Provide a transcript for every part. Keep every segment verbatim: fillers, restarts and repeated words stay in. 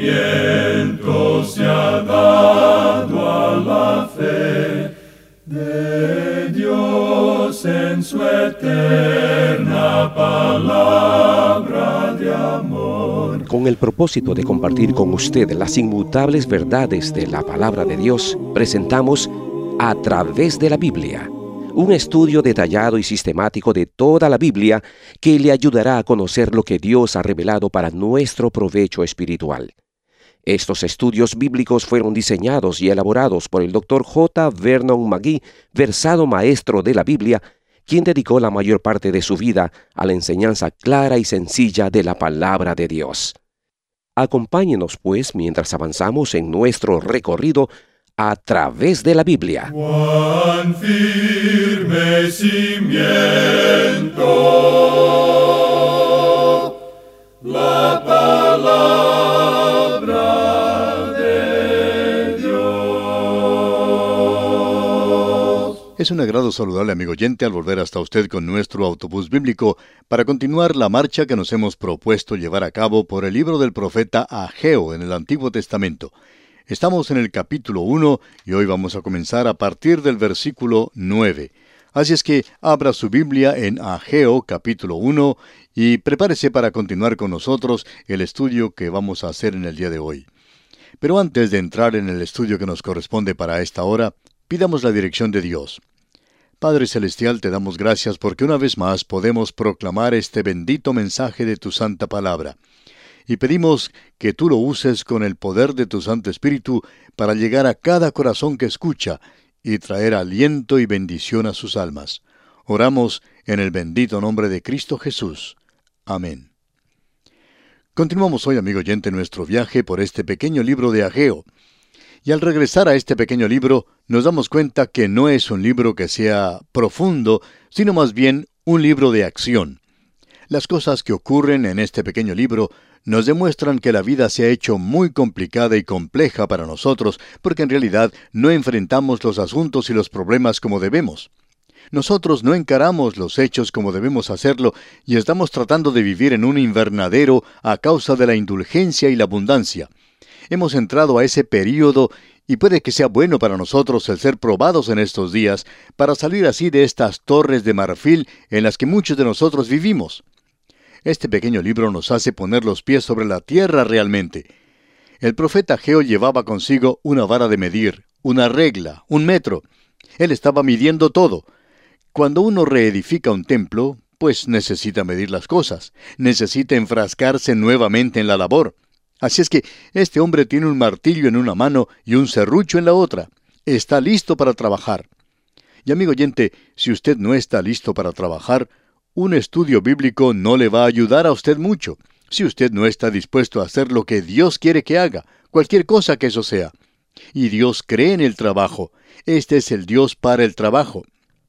nacimiento se ha dado a la fe de Dios en su eterna palabra de amor. Con el propósito de compartir con usted las inmutables verdades de la palabra de Dios, presentamos A Través de la Biblia, un estudio detallado y sistemático de toda la Biblia que le ayudará a conocer lo que Dios ha revelado para nuestro provecho espiritual. Estos estudios bíblicos fueron diseñados y elaborados por el doctor J. Vernon McGee, versado maestro de la Biblia, quien dedicó la mayor parte de su vida a la enseñanza clara y sencilla de la palabra de Dios. Acompáñenos, pues, mientras avanzamos en nuestro recorrido a través de la Biblia. Cuán firme cimiento la palabra de Dios. Es un agrado saludarle, amigo oyente, al volver hasta usted con nuestro autobús bíblico para continuar la marcha que nos hemos propuesto llevar a cabo por el libro del profeta Ageo en el Antiguo Testamento. Estamos en el capítulo uno y hoy vamos a comenzar a partir del versículo nueve. Así es que abra su Biblia en Ageo capítulo uno y prepárese para continuar con nosotros el estudio que vamos a hacer en el día de hoy. Pero antes de entrar en el estudio que nos corresponde para esta hora, pidamos la dirección de Dios. Padre Celestial, te damos gracias porque una vez más podemos proclamar este bendito mensaje de tu santa palabra. Y pedimos que tú lo uses con el poder de tu Santo Espíritu para llegar a cada corazón que escucha y traer aliento y bendición a sus almas. Oramos en el bendito nombre de Cristo Jesús. Amén. Continuamos hoy, amigo oyente, nuestro viaje por este pequeño libro de Ageo. Y al regresar a este pequeño libro, nos damos cuenta que no es un libro que sea profundo, sino más bien un libro de acción. Las cosas que ocurren en este pequeño libro nos demuestran que la vida se ha hecho muy complicada y compleja para nosotros, porque en realidad no enfrentamos los asuntos y los problemas como debemos. Nosotros no encaramos los hechos como debemos hacerlo y estamos tratando de vivir en un invernadero a causa de la indulgencia y la abundancia. Hemos entrado a ese período y puede que sea bueno para nosotros el ser probados en estos días para salir así de estas torres de marfil en las que muchos de nosotros vivimos. Este pequeño libro nos hace poner los pies sobre la tierra realmente. El profeta Ageo llevaba consigo una vara de medir, una regla, un metro. Él estaba midiendo todo. Cuando uno reedifica un templo, pues necesita medir las cosas, necesita enfrascarse nuevamente en la labor. Así es que este hombre tiene un martillo en una mano y un serrucho en la otra. Está listo para trabajar. Y amigo oyente, si usted no está listo para trabajar, un estudio bíblico no le va a ayudar a usted mucho, si usted no está dispuesto a hacer lo que Dios quiere que haga, cualquier cosa que eso sea. Y Dios cree en el trabajo. Este es el Dios para el trabajo.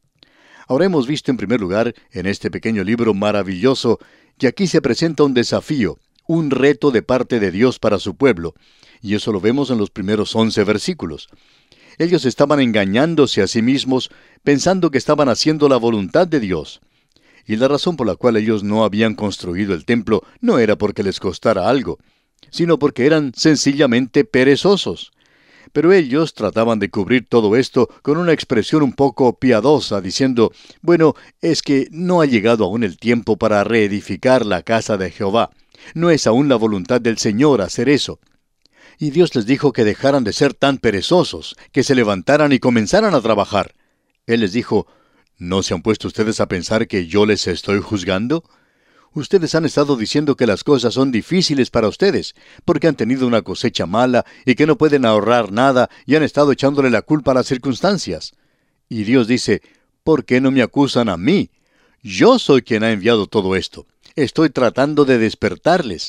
Ahora hemos visto en primer lugar, en este pequeño libro maravilloso, que aquí se presenta un desafío, un reto de parte de Dios para su pueblo, y eso lo vemos en los primeros once versículos. Ellos estaban engañándose a sí mismos, pensando que estaban haciendo la voluntad de Dios. Y la razón por la cual ellos no habían construido el templo no era porque les costara algo, sino porque eran sencillamente perezosos. Pero ellos trataban de cubrir todo esto con una expresión un poco piadosa, diciendo, bueno, es que no ha llegado aún el tiempo para reedificar la casa de Jehová. No es aún la voluntad del Señor hacer eso. Y Dios les dijo que dejaran de ser tan perezosos, que se levantaran y comenzaran a trabajar. Él les dijo, ¿no se han puesto ustedes a pensar que yo les estoy juzgando? Ustedes han estado diciendo que las cosas son difíciles para ustedes, porque han tenido una cosecha mala y que no pueden ahorrar nada y han estado echándole la culpa a las circunstancias. Y Dios dice, ¿por qué no me acusan a mí? Yo soy quien ha enviado todo esto. Estoy tratando de despertarles.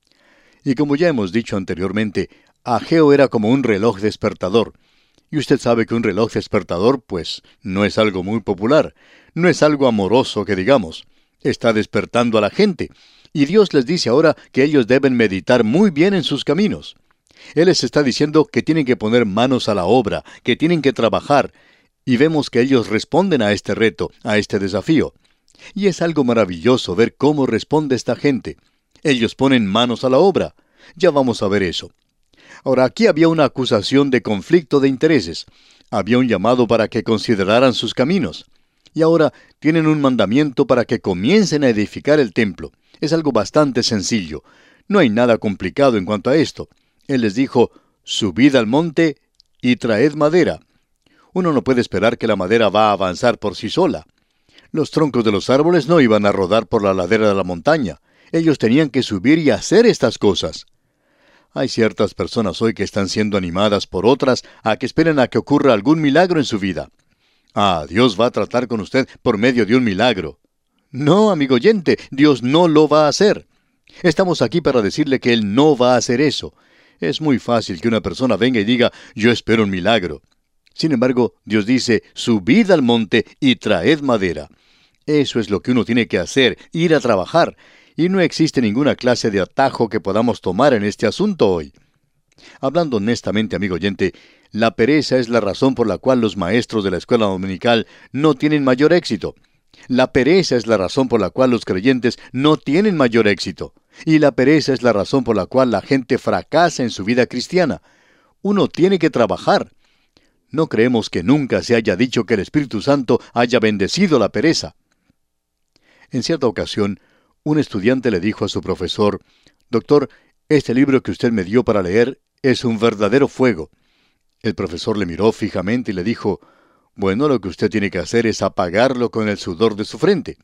Y como ya hemos dicho anteriormente, Ageo era como un reloj despertador. Y usted sabe que un reloj despertador, pues, no es algo muy popular. No es algo amoroso que digamos. Está despertando a la gente. Y Dios les dice ahora que ellos deben meditar muy bien en sus caminos. Él les está diciendo que tienen que poner manos a la obra, que tienen que trabajar. Y vemos que ellos responden a este reto, a este desafío. Y es algo maravilloso ver cómo responde esta gente. Ellos ponen manos a la obra. Ya vamos a ver eso. Ahora, aquí había una acusación de conflicto de intereses. Había un llamado para que consideraran sus caminos. Y ahora tienen un mandamiento para que comiencen a edificar el templo. Es algo bastante sencillo. No hay nada complicado en cuanto a esto. Él les dijo, subid al monte y traed madera. Uno no puede esperar que la madera va a avanzar por sí sola. Los troncos de los árboles no iban a rodar por la ladera de la montaña. Ellos tenían que subir y hacer estas cosas. Hay ciertas personas hoy que están siendo animadas por otras a que esperen a que ocurra algún milagro en su vida. Ah, Dios va a tratar con usted por medio de un milagro. No, amigo oyente, Dios no lo va a hacer. Estamos aquí para decirle que Él no va a hacer eso. Es muy fácil que una persona venga y diga, yo espero un milagro. Sin embargo, Dios dice, subid al monte y traed madera. Eso es lo que uno tiene que hacer, ir a trabajar. Y no existe ninguna clase de atajo que podamos tomar en este asunto hoy. Hablando honestamente, amigo oyente, la pereza es la razón por la cual los maestros de la escuela dominical no tienen mayor éxito. La pereza es la razón por la cual los creyentes no tienen mayor éxito. Y la pereza es la razón por la cual la gente fracasa en su vida cristiana. Uno tiene que trabajar. No creemos que nunca se haya dicho que el Espíritu Santo haya bendecido la pereza. En cierta ocasión, un estudiante le dijo a su profesor, «Doctor, este libro que usted me dio para leer es un verdadero fuego». El profesor le miró fijamente y le dijo, «Bueno, lo que usted tiene que hacer es apagarlo con el sudor de su frente».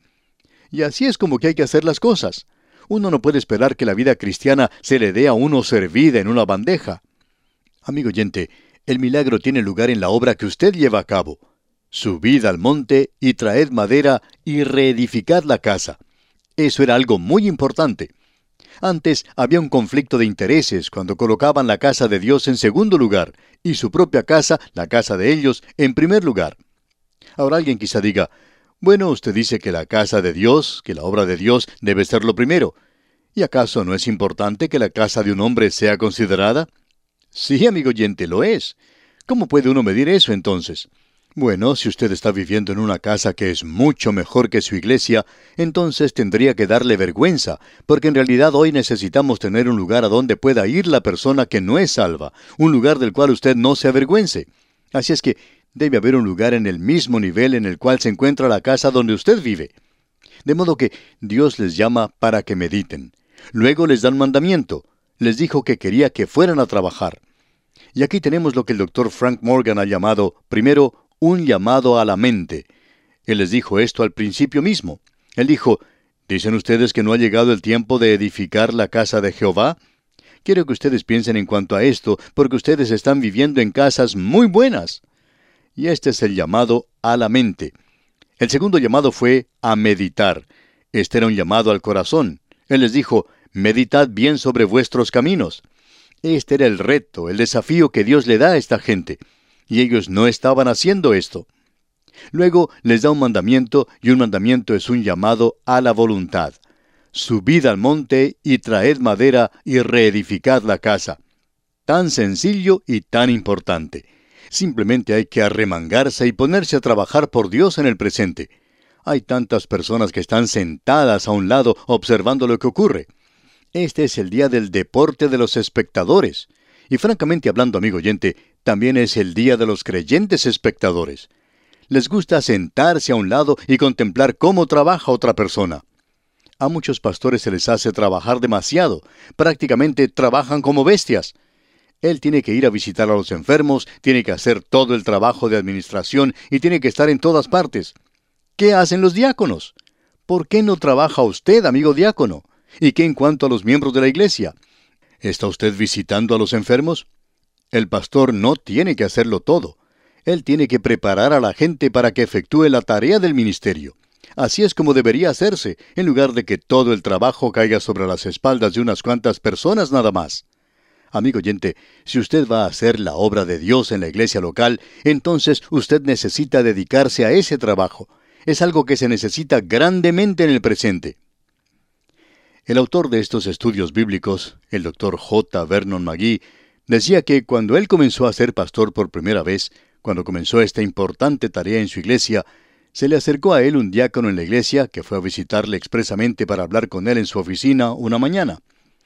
Y así es como que hay que hacer las cosas. Uno no puede esperar que la vida cristiana se le dé a uno servida en una bandeja. Amigo oyente, el milagro tiene lugar en la obra que usted lleva a cabo. Subid al monte y traed madera y reedificad la casa. Eso era algo muy importante. Antes había un conflicto de intereses cuando colocaban la casa de Dios en segundo lugar y su propia casa, la casa de ellos, en primer lugar. Ahora alguien quizá diga, bueno, usted dice que la casa de Dios, que la obra de Dios debe ser lo primero. ¿Y acaso no es importante que la casa de un hombre sea considerada? Sí, amigo oyente, lo es. ¿Cómo puede uno medir eso entonces? Bueno, si usted está viviendo en una casa que es mucho mejor que su iglesia, entonces tendría que darle vergüenza, porque en realidad hoy necesitamos tener un lugar a donde pueda ir la persona que no es salva, un lugar del cual usted no se avergüence. Así es que debe haber un lugar en el mismo nivel en el cual se encuentra la casa donde usted vive. De modo que Dios les llama para que mediten. Luego les da un mandamiento. Les dijo que quería que fueran a trabajar. Y aquí tenemos lo que el doctor Frank Morgan ha llamado, primero, un llamado a la mente. Él les dijo esto al principio mismo. Él dijo, ¿dicen ustedes que no ha llegado el tiempo de edificar la casa de Jehová? Quiero que ustedes piensen en cuanto a esto, porque ustedes están viviendo en casas muy buenas. Y este es el llamado a la mente. El segundo llamado fue a meditar. Este era un llamado al corazón. Él les dijo, meditad bien sobre vuestros caminos. Este era el reto, el desafío que Dios le da a esta gente. Y ellos no estaban haciendo esto. Luego les da un mandamiento, y un mandamiento es un llamado a la voluntad. Subid al monte y traed madera y reedificad la casa. Tan sencillo y tan importante. Simplemente hay que arremangarse y ponerse a trabajar por Dios en el presente. Hay tantas personas que están sentadas a un lado observando lo que ocurre. Este es el día del deporte de los espectadores. Y francamente hablando, amigo oyente, también es el día de los creyentes espectadores. Les gusta sentarse a un lado y contemplar cómo trabaja otra persona. A muchos pastores se les hace trabajar demasiado. Prácticamente trabajan como bestias. Él tiene que ir a visitar a los enfermos, tiene que hacer todo el trabajo de administración y tiene que estar en todas partes. ¿Qué hacen los diáconos? ¿Por qué no trabaja usted, amigo diácono? ¿Y qué en cuanto a los miembros de la iglesia? ¿Está usted visitando a los enfermos? El pastor no tiene que hacerlo todo. Él tiene que preparar a la gente para que efectúe la tarea del ministerio. Así es como debería hacerse, en lugar de que todo el trabajo caiga sobre las espaldas de unas cuantas personas nada más. Amigo oyente, si usted va a hacer la obra de Dios en la iglesia local, entonces usted necesita dedicarse a ese trabajo. Es algo que se necesita grandemente en el presente. El autor de estos estudios bíblicos, el doctor J. Vernon McGee, decía que cuando él comenzó a ser pastor por primera vez, cuando comenzó esta importante tarea en su iglesia, se le acercó a él un diácono en la iglesia que fue a visitarle expresamente para hablar con él en su oficina una mañana.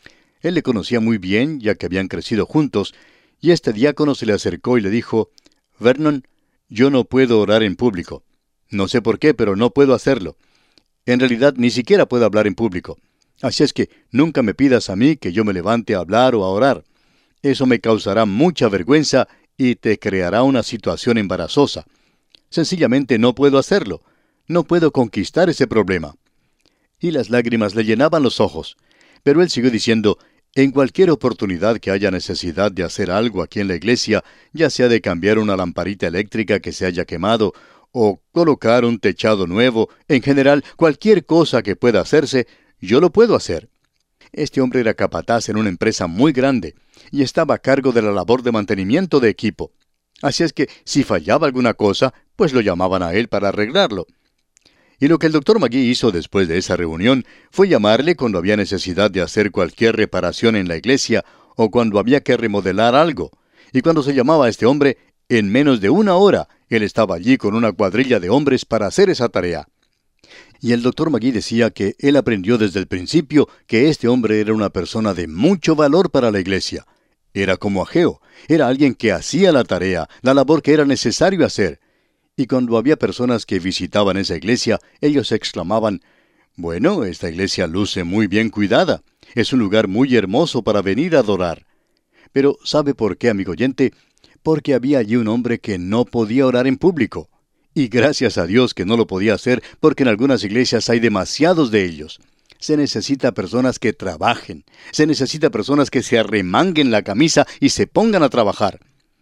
Él le conocía muy bien, ya que habían crecido juntos, y este diácono se le acercó y le dijo, «Vernon, yo no puedo orar en público. No sé por qué, pero no puedo hacerlo. En realidad, ni siquiera puedo hablar en público. Así es que nunca me pidas a mí que yo me levante a hablar o a orar. Eso me causará mucha vergüenza y te creará una situación embarazosa. Sencillamente no puedo hacerlo. No puedo conquistar ese problema». Y las lágrimas le llenaban los ojos. Pero él siguió diciendo, «En cualquier oportunidad que haya necesidad de hacer algo aquí en la iglesia, ya sea de cambiar una lamparita eléctrica que se haya quemado, o colocar un techado nuevo, en general, cualquier cosa que pueda hacerse, yo lo puedo hacer». Este hombre era capataz en una empresa muy grande, y estaba a cargo de la labor de mantenimiento de equipo. Así es que, si fallaba alguna cosa, pues lo llamaban a él para arreglarlo. Y lo que el doctor Magee hizo después de esa reunión fue llamarle cuando había necesidad de hacer cualquier reparación en la iglesia o cuando había que remodelar algo. Y cuando se llamaba a este hombre, en menos de una hora, él estaba allí con una cuadrilla de hombres para hacer esa tarea. Y el doctor Magee decía que él aprendió desde el principio que este hombre era una persona de mucho valor para la iglesia. Era como Ageo, era alguien que hacía la tarea, la labor que era necesario hacer. Y cuando había personas que visitaban esa iglesia, ellos exclamaban, «Bueno, esta iglesia luce muy bien cuidada. Es un lugar muy hermoso para venir a adorar». Pero ¿sabe por qué, amigo oyente? Porque había allí un hombre que no podía orar en público. Y gracias a Dios que no lo podía hacer, porque en algunas iglesias hay demasiados de ellos. Se necesita personas que trabajen. Se necesita personas que se arremanguen la camisa y se pongan a trabajar.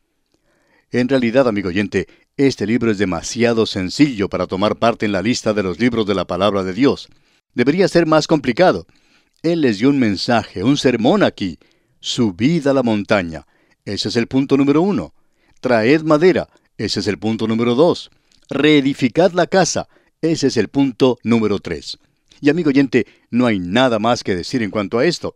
En realidad, amigo oyente, este libro es demasiado sencillo para tomar parte en la lista de los libros de la palabra de Dios. Debería ser más complicado. Él les dio un mensaje, un sermón aquí. Subid a la montaña. Ese es el punto número uno. Traed madera. Ese es el punto número dos. Reedificad la casa. Ese es el punto número tres. Y amigo oyente, no hay nada más que decir en cuanto a esto.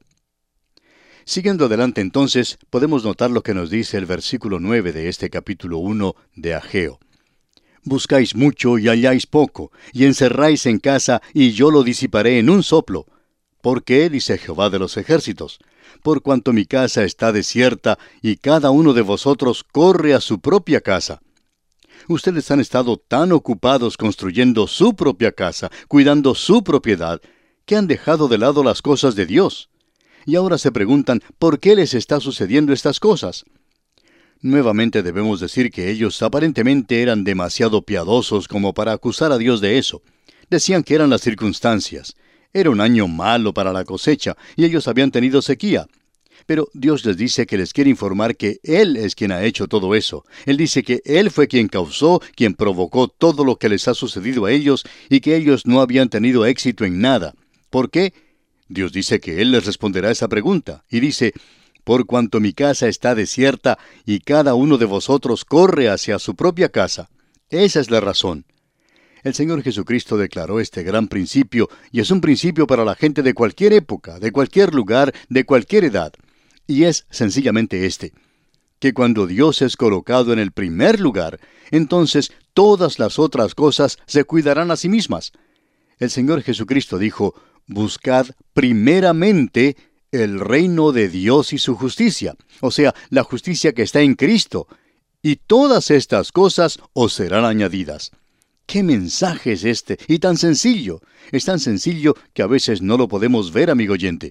Siguiendo adelante entonces, podemos notar lo que nos dice el versículo nueve de este capítulo uno de Ageo. «Buscáis mucho y halláis poco, y encerráis en casa, y yo lo disiparé en un soplo. ¿Por qué? Dice Jehová de los ejércitos. Por cuanto mi casa está desierta, y cada uno de vosotros corre a su propia casa». Ustedes han estado tan ocupados construyendo su propia casa, cuidando su propiedad, que han dejado de lado las cosas de Dios. Y ahora se preguntan, ¿por qué les está sucediendo estas cosas? Nuevamente debemos decir que ellos aparentemente eran demasiado piadosos como para acusar a Dios de eso. Decían que eran las circunstancias. Era un año malo para la cosecha, y ellos habían tenido sequía. Pero Dios les dice que les quiere informar que Él es quien ha hecho todo eso. Él dice que Él fue quien causó, quien provocó todo lo que les ha sucedido a ellos, y que ellos no habían tenido éxito en nada. ¿Por qué? Dios dice que Él les responderá esa pregunta, y dice, «Por cuanto mi casa está desierta, y cada uno de vosotros corre hacia su propia casa». Esa es la razón. El Señor Jesucristo declaró este gran principio, y es un principio para la gente de cualquier época, de cualquier lugar, de cualquier edad. Y es sencillamente este, que cuando Dios es colocado en el primer lugar, entonces todas las otras cosas se cuidarán a sí mismas. El Señor Jesucristo dijo, «Buscad primeramente el reino de Dios y su justicia», o sea, la justicia que está en Cristo, «y todas estas cosas os serán añadidas». ¿Qué mensaje es este? Y tan sencillo. Es tan sencillo que a veces no lo podemos ver, amigo oyente.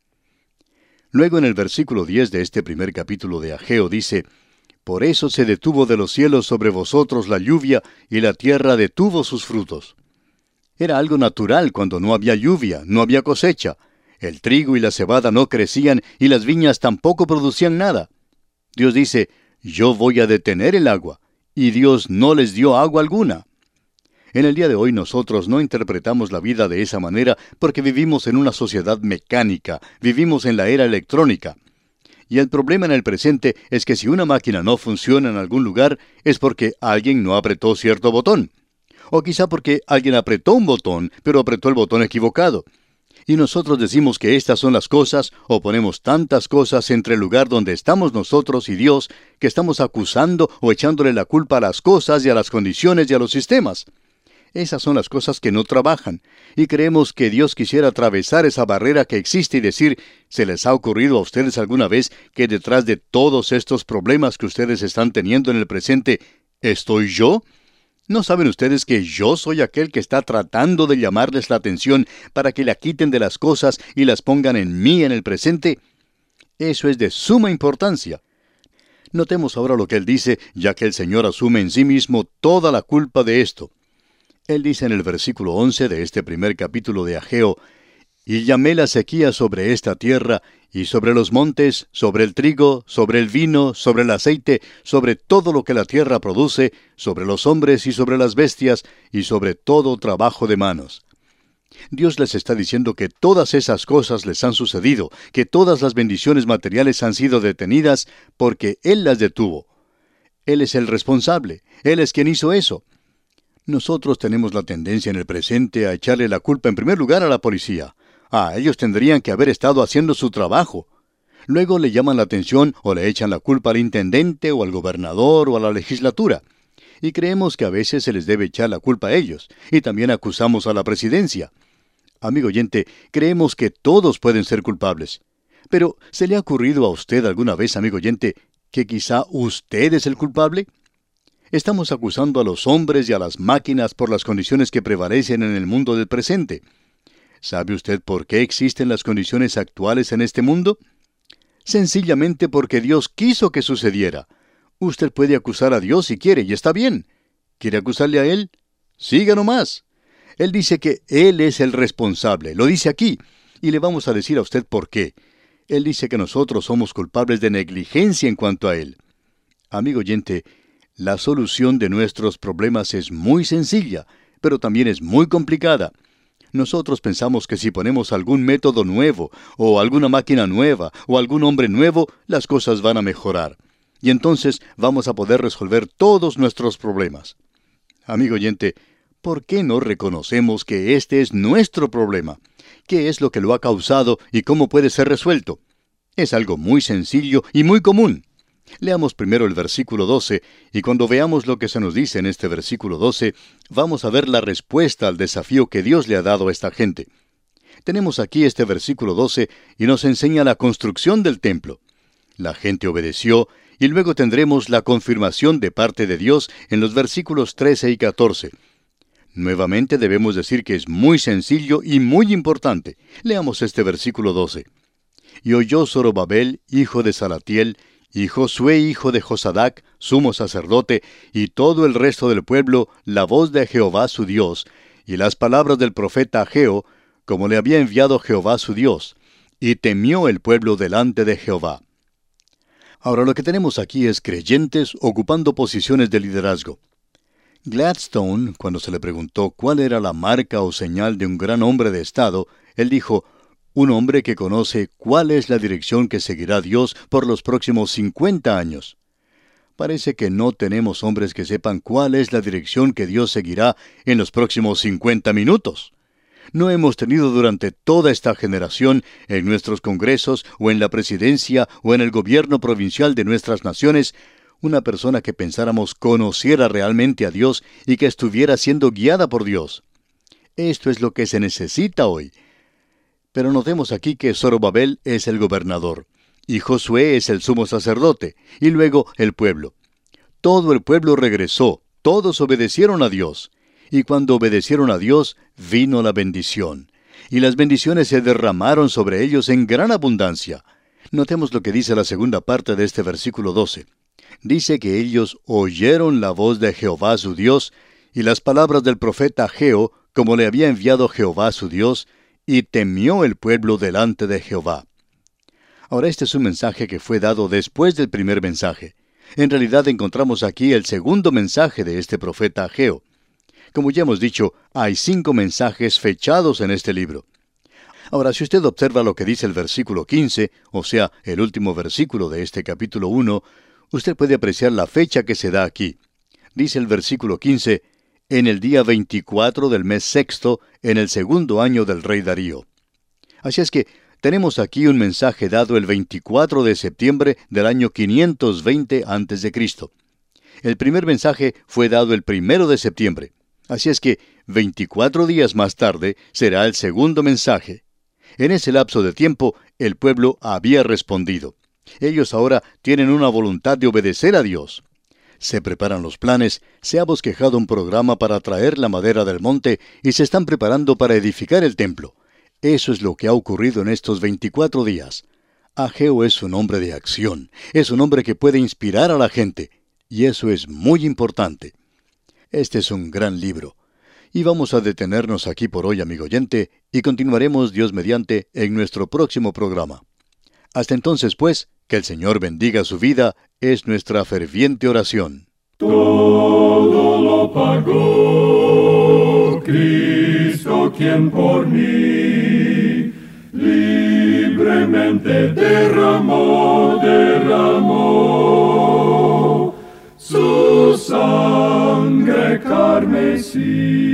Luego en el versículo diez de este primer capítulo de Ageo dice, «Por eso se detuvo de los cielos sobre vosotros la lluvia, y la tierra detuvo sus frutos». Era algo natural cuando no había lluvia, no había cosecha. El trigo y la cebada no crecían y las viñas tampoco producían nada. Dios dice, «Yo voy a detener el agua», y Dios no les dio agua alguna. En el día de hoy nosotros no interpretamos la vida de esa manera porque vivimos en una sociedad mecánica, vivimos en la era electrónica. Y el problema en el presente es que si una máquina no funciona en algún lugar es porque alguien no apretó cierto botón. O quizá porque alguien apretó un botón, pero apretó el botón equivocado. Y nosotros decimos que estas son las cosas, o ponemos tantas cosas entre el lugar donde estamos nosotros y Dios, que estamos acusando o echándole la culpa a las cosas y a las condiciones y a los sistemas. Esas son las cosas que no trabajan, y creemos que Dios quisiera atravesar esa barrera que existe y decir, ¿se les ha ocurrido a ustedes alguna vez que detrás de todos estos problemas que ustedes están teniendo en el presente, estoy yo? ¿No saben ustedes que yo soy aquel que está tratando de llamarles la atención para que la quiten de las cosas y las pongan en mí en el presente? Eso es de suma importancia. Notemos ahora lo que él dice, ya que el Señor asume en sí mismo toda la culpa de esto. Él dice en el versículo once de este primer capítulo de Ageo, «Y llamé la sequía sobre esta tierra, y sobre los montes, sobre el trigo, sobre el vino, sobre el aceite, sobre todo lo que la tierra produce, sobre los hombres y sobre las bestias, y sobre todo trabajo de manos». Dios les está diciendo que todas esas cosas les han sucedido, que todas las bendiciones materiales han sido detenidas porque Él las detuvo. Él es el responsable, Él es quien hizo eso. Nosotros tenemos la tendencia en el presente a echarle la culpa en primer lugar a la policía. Ah, ellos tendrían que haber estado haciendo su trabajo. Luego le llaman la atención o le echan la culpa al intendente o al gobernador o a la legislatura. Y creemos que a veces se les debe echar la culpa a ellos, y también acusamos a la presidencia. Amigo oyente, creemos que todos pueden ser culpables. Pero, ¿se le ha ocurrido a usted alguna vez, amigo oyente, que quizá usted es el culpable? Estamos acusando a los hombres y a las máquinas por las condiciones que prevalecen en el mundo del presente. ¿Sabe usted por qué existen las condiciones actuales en este mundo? Sencillamente porque Dios quiso que sucediera. Usted puede acusar a Dios si quiere, y está bien. ¿Quiere acusarle a Él? Siga nomás. Él dice que Él es el responsable. Lo dice aquí. Y le vamos a decir a usted por qué. Él dice que nosotros somos culpables de negligencia en cuanto a Él. Amigo oyente, la solución de nuestros problemas es muy sencilla, pero también es muy complicada. Nosotros pensamos que si ponemos algún método nuevo, o alguna máquina nueva, o algún hombre nuevo, las cosas van a mejorar. Y entonces vamos a poder resolver todos nuestros problemas. Amigo oyente, ¿por qué no reconocemos que este es nuestro problema? ¿Qué es lo que lo ha causado y cómo puede ser resuelto? Es algo muy sencillo y muy común. Leamos primero el versículo doce, y cuando veamos lo que se nos dice en este versículo doce, vamos a ver la respuesta al desafío que Dios le ha dado a esta gente. Tenemos aquí este versículo doce, y nos enseña la construcción del templo. La gente obedeció, y luego tendremos la confirmación de parte de Dios en los versículos trece y catorce. Nuevamente debemos decir que es muy sencillo y muy importante. Leamos este versículo doce. «Y oyó Zorobabel, hijo de Salatiel, y Josué, hijo de Josadac, sumo sacerdote, y todo el resto del pueblo, la voz de Jehová su Dios, y las palabras del profeta Ageo, como le había enviado Jehová su Dios, y temió el pueblo delante de Jehová». Ahora lo que tenemos aquí es creyentes ocupando posiciones de liderazgo. Gladstone, cuando se le preguntó cuál era la marca o señal de un gran hombre de Estado, él dijo, un hombre que conoce cuál es la dirección que seguirá Dios por los próximos cincuenta años. Parece que no tenemos hombres que sepan cuál es la dirección que Dios seguirá en los próximos cincuenta minutos. No hemos tenido durante toda esta generación, en nuestros congresos, o en la presidencia, o en el gobierno provincial de nuestras naciones, una persona que pensáramos conociera realmente a Dios y que estuviera siendo guiada por Dios. Esto es lo que se necesita hoy. Pero notemos aquí que Zorobabel es el gobernador, y Josué es el sumo sacerdote, y luego el pueblo. Todo el pueblo regresó, todos obedecieron a Dios. Y cuando obedecieron a Dios, vino la bendición. Y las bendiciones se derramaron sobre ellos en gran abundancia. Notemos lo que dice la segunda parte de este versículo doce. Dice que ellos oyeron la voz de Jehová su Dios, y las palabras del profeta Ageo, como le había enviado Jehová su Dios, y temió el pueblo delante de Jehová. Ahora este es un mensaje que fue dado después del primer mensaje. En realidad encontramos aquí el segundo mensaje de este profeta Ageo. Como ya hemos dicho, hay cinco mensajes fechados en este libro. Ahora, si usted observa lo que dice el versículo quince, o sea, el último versículo de este capítulo uno, usted puede apreciar la fecha que se da aquí. Dice el versículo quince, en el día veinticuatro del mes sexto, en el segundo año del rey Darío. Así es que tenemos aquí un mensaje dado el veinticuatro de septiembre del año quinientos veinte antes de Cristo. El primer mensaje fue dado el primero de septiembre. Así es que veinticuatro días más tarde será el segundo mensaje. En ese lapso de tiempo, el pueblo había respondido. Ellos ahora tienen una voluntad de obedecer a Dios. Se preparan los planes, se ha bosquejado un programa para traer la madera del monte y se están preparando para edificar el templo. Eso es lo que ha ocurrido en estos veinticuatro días. Ageo es un hombre de acción, es un hombre que puede inspirar a la gente, y eso es muy importante. Este es un gran libro. Y vamos a detenernos aquí por hoy, amigo oyente, y continuaremos, Dios mediante, en nuestro próximo programa. Hasta entonces, pues, que el Señor bendiga su vida, es nuestra ferviente oración. Todo lo pagó Cristo, quien por mí libremente derramó, derramó su sangre carmesí.